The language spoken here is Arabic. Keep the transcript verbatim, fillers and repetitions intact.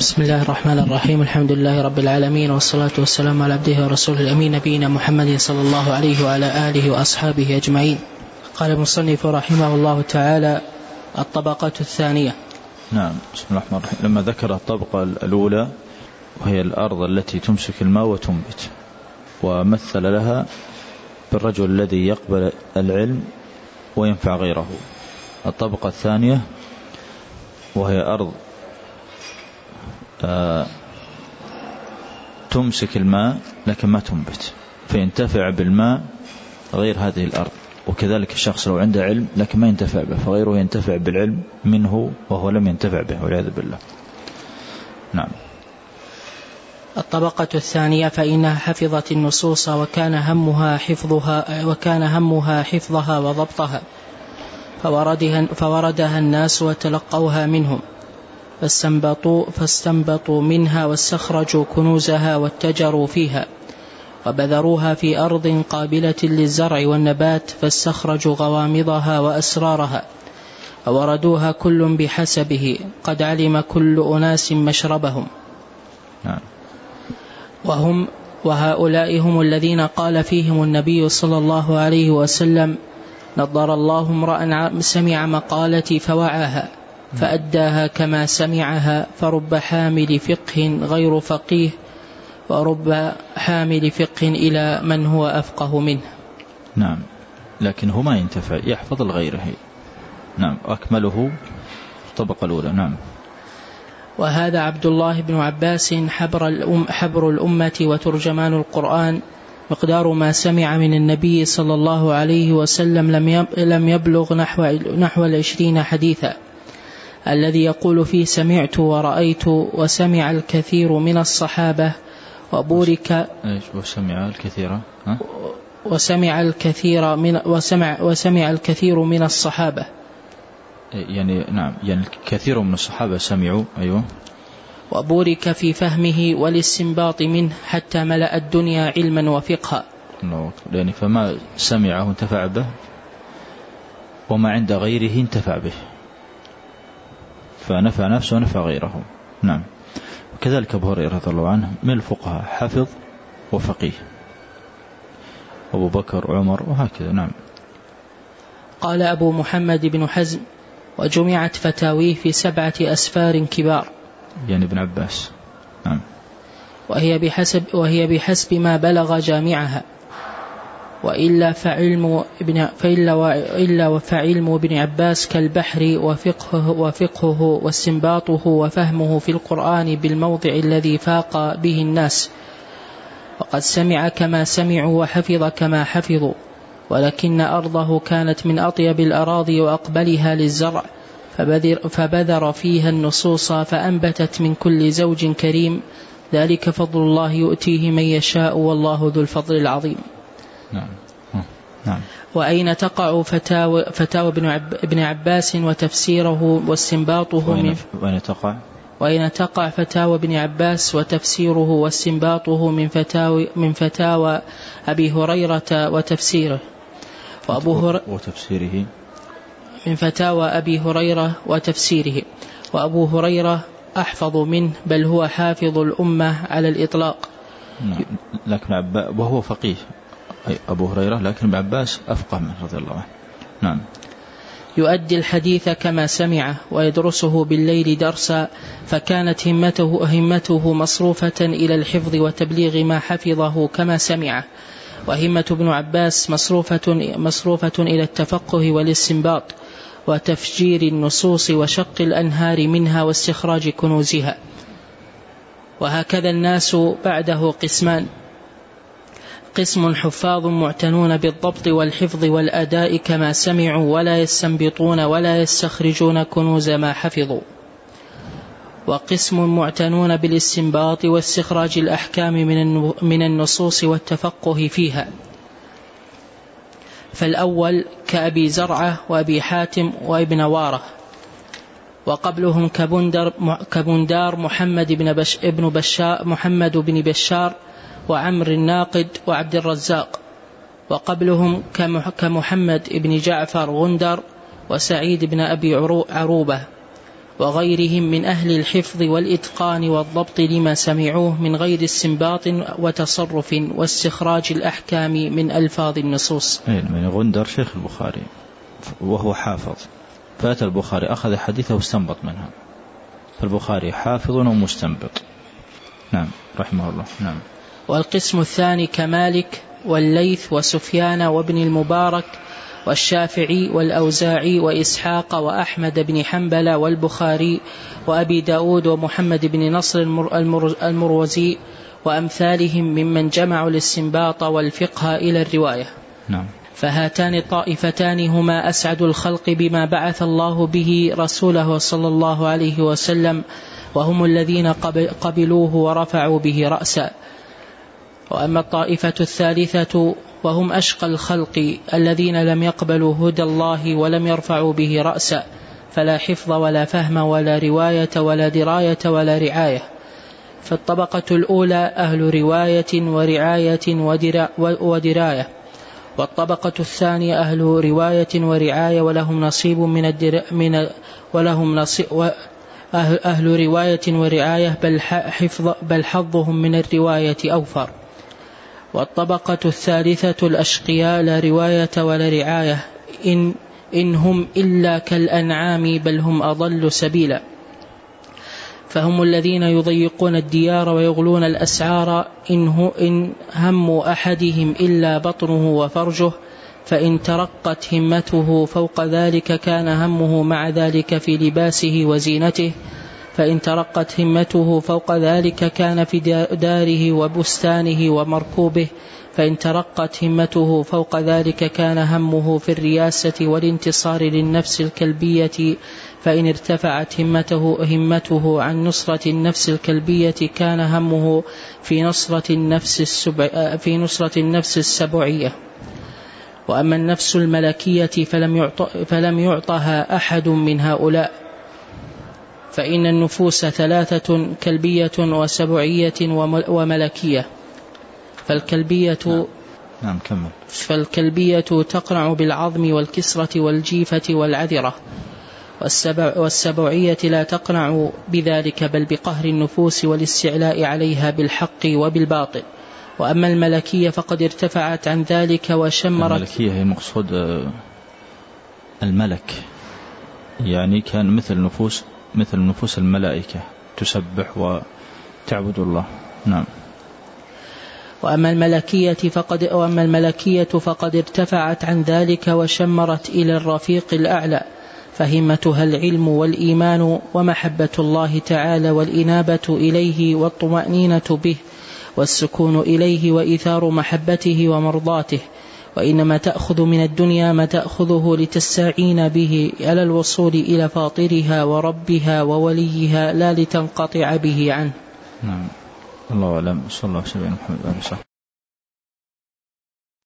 بسم الله الرحمن الرحيم. الحمد لله رب العالمين، والصلاة والسلام على عبده ورسوله الأمين نبينا محمد صلى الله عليه وعلى آله وأصحابه أجمعين. قال المصنف رحمه الله تعالى: الطبقة الثانية. نعم. بسم الله الرحمن الرحيم. لما ذكر الطبقة الأولى وهي الأرض التي تمسك الماء وتنبت، ومثل لها بالرجل الذي يقبل العلم وينفع غيره. الطبقة الثانية وهي أرض آه تمسك الماء لكن ما تنبت، فينتفع بالماء غير هذه الأرض. وكذلك الشخص لو عنده علم لكن ما ينتفع به، فغيره ينتفع بالعلم منه وهو لم ينتفع به، والعياذ بالله. نعم. الطبقة الثانية فإنها حفظت النصوص وكان همها حفظها وكان همها حفظها وضبطها، فوردها, فوردها الناس وتلقوها منهم، فاستنبطوا, فاستنبطوا منها واستخرجوا كنوزها واتجروا فيها، وبذروها في أرض قابلة للزرع والنبات، فاستخرجوا غوامضها وأسرارها، ووردوها كل بحسبه، قد علم كل أناس مشربهم. وهم وهؤلاء هم الذين قال فيهم النبي صلى الله عليه وسلم: نضر الله امرأ سمع مقالتي فوعاها فأداها كما سمعها، فرب حامل فقه غير فقيه، ورب حامل فقه إلى من هو أفقه منه. نعم. لكن هو ما ينتفع، يحفظ لغيره. نعم. أكمله الطبقة الأولى. نعم. وهذا عبد الله بن عباس حبر, الأم حبر الأمة وترجمان القرآن، مقدار ما سمع من النبي صلى الله عليه وسلم لم يبلغ نحو, نحو العشرين حديثا، الذي يقول فيه سمعت ورأيت، وسمع الكثير من الصحابة، وبورك وسمع الكثير ها؟ وسمع الكثير من وسمع وسمع الكثير من الصحابة. يعني نعم، يعني الكثير من الصحابة سمعوا. أيوة. وبورك في فهمه والاستنباط منه حتى ملأ الدنيا علما وفقها. يعني فما سمعه انتفع به، وما عند غيره انتفع به، فنفع نفسه ونفع غيره. نعم. وكذلك أبو هريرة رضي الله عنه من الفقهاء، حفظ وفقيه، أبو بكر وعمر وهكذا. نعم. قال أبو محمد بن حزم: وجمعت فتاويه في سبعة أسفار كبار، يعني ابن عباس. نعم. وهي بحسب, وهي بحسب ما بلغ جامعها، وإلا فعلم ابن فإلا وإلا فعلم ابن عباس كالبحر، وفقهه وفقهه واستنباطه وفهمه في القرآن بالموضع الذي فاق به الناس، وقد سمع كما سمعوا وحفظ كما حفظوا، ولكن أرضه كانت من أطيب الأراضي وأقبلها للزرع، فبذر, فبذر فيها النصوص فأنبتت من كل زوج كريم، ذلك فضل الله يؤتيه من يشاء والله ذو الفضل العظيم. نعم. نعم. وأين تقع فتاوى, فتاوى ابن, عب ابن عباس وتفسيره واستنباطه؟ وأين, وأين تقع وأين تقع فتاوى ابن عباس وتفسيره واستنباطه من فتاوى, من فتاوى أبي هريرة وتفسيره وأبو هر... وتفسيره من فتاوى أبي هريرة وتفسيره وأبو هريرة أحفظ منه، بل هو حافظ الأمة على الإطلاق. نعم. لكن عب... وهو فقيه أبو هريرة، لكن ابن عباس أفقه منه رضي الله عنه. نعم. يؤدي الحديث كما سمعه ويدرسه بالليل درسا، فكانت همته, همته مصروفة إلى الحفظ وتبليغ ما حفظه كما سمعه، وهمة ابن عباس مصروفة, مصروفة إلى التفقه والاستنباط وتفجير النصوص وشق الأنهار منها واستخراج كنوزها. وهكذا الناس بعده قسمان: قسم حفاظ معتنون بالضبط والحفظ والأداء كما سمعوا، ولا يستنبطون ولا يستخرجون كنوز ما حفظوا، وقسم معتنون بالاستنباط واستخراج الأحكام من النصوص والتفقه فيها. فالأول كأبي زرعة وأبي حاتم وابن واره، وقبلهم كبندر كبندار محمد بن بش ابن بشار محمد بن بشار وعمر الناقد وعبد الرزاق، وقبلهم كمحمد بن جعفر غندر وسعيد بن أبي عروبة، وغيرهم من أهل الحفظ والإتقان والضبط لما سمعوه من غير استنباط وتصرف واستخراج الأحكام من ألفاظ النصوص. من غندر شيخ البخاري وهو حافظ، فأتى البخاري أخذ حديثه واستنبط منها، فالبخاري حافظ ومستنبط. نعم رحمه الله. نعم. والقسم الثاني كمالك والليث وسفيان وابن المبارك والشافعي والأوزاعي وإسحاق وأحمد بن حنبل والبخاري وأبي داود ومحمد بن نصر المروزي وأمثالهم ممن جمعوا الاستنباط والفقه إلى الرواية. نعم. فهاتان الطائفتان هما أسعد الخلق بما بعث الله به رسوله صلى الله عليه وسلم، وهم الذين قبلوه ورفعوا به رأسا. وأما الطائفة الثالثة وهم أشقى الخلق الذين لم يقبلوا هدى الله ولم يرفعوا به رأسا، فلا حفظ ولا فهم ولا رواية ولا دراية ولا رعاية. فالطبقة الأولى أهل رواية ورعاية ودراية، والطبقة الثانية أهل رواية ورعاية ولهم نصيب من الدر... من ولهم نصيب أهل... أهل رواية ورعاية بل حفظ بل حظهم من الرواية أوفر. والطبقة الثالثة الأشقياء لا رواية ولا رعاية، إن, إن هم إلا كالأنعام بل هم أضل سبيلا. فهم الذين يضيقون الديار ويغلون الأسعار، إن, إن هم أحدهم إلا بطنه وفرجه، فإن ترقت همته فوق ذلك كان همه مع ذلك في لباسه وزينته، فإن ترقت همته فوق ذلك كان في داره وبستانه ومركوبه، فإن ترقت همته فوق ذلك كان همه في الرياسة والانتصار للنفس الكلبية، فإن ارتفعت همته, همته عن نصرة النفس الكلبية كان همه في نصرة النفس, السبع في نصرة النفس السبعية. وأما النفس الملكية فلم, يعط فلم يعطها أحد من هؤلاء، فإن النفوس ثلاثة كلبية وسبعية وملكية. فالكلبية نعم. نعم كمل. فالكلبية تقنع بالعظم والكسرة والجيفة والعذرة، والسبع والسبعية لا تقنع بذلك بل بقهر النفوس والاستعلاء عليها بالحق وبالباطل. وأما الملكية فقد ارتفعت عن ذلك وشمرت. الملكية هي المقصود الملك، يعني كان مثل نفوس مثل نفوس الملائكة تسبح وتعبد الله. نعم. وأما الملكية فقد وأما الملكية فقد ارتفعت عن ذلك وشمرت إلى الرفيق الأعلى، فهمتها العلم والإيمان ومحبة الله تعالى والإنابة إليه والطمأنينة به والسكون إليه وإيثار محبته ومرضاته. وإنما تأخذ من الدنيا ما تأخذه لتستعين به على الوصول إلى فاطرها وربها ووليها، لا لتنقطع به عنه. نعم. الله أعلم. صلى الله عليه وسلم.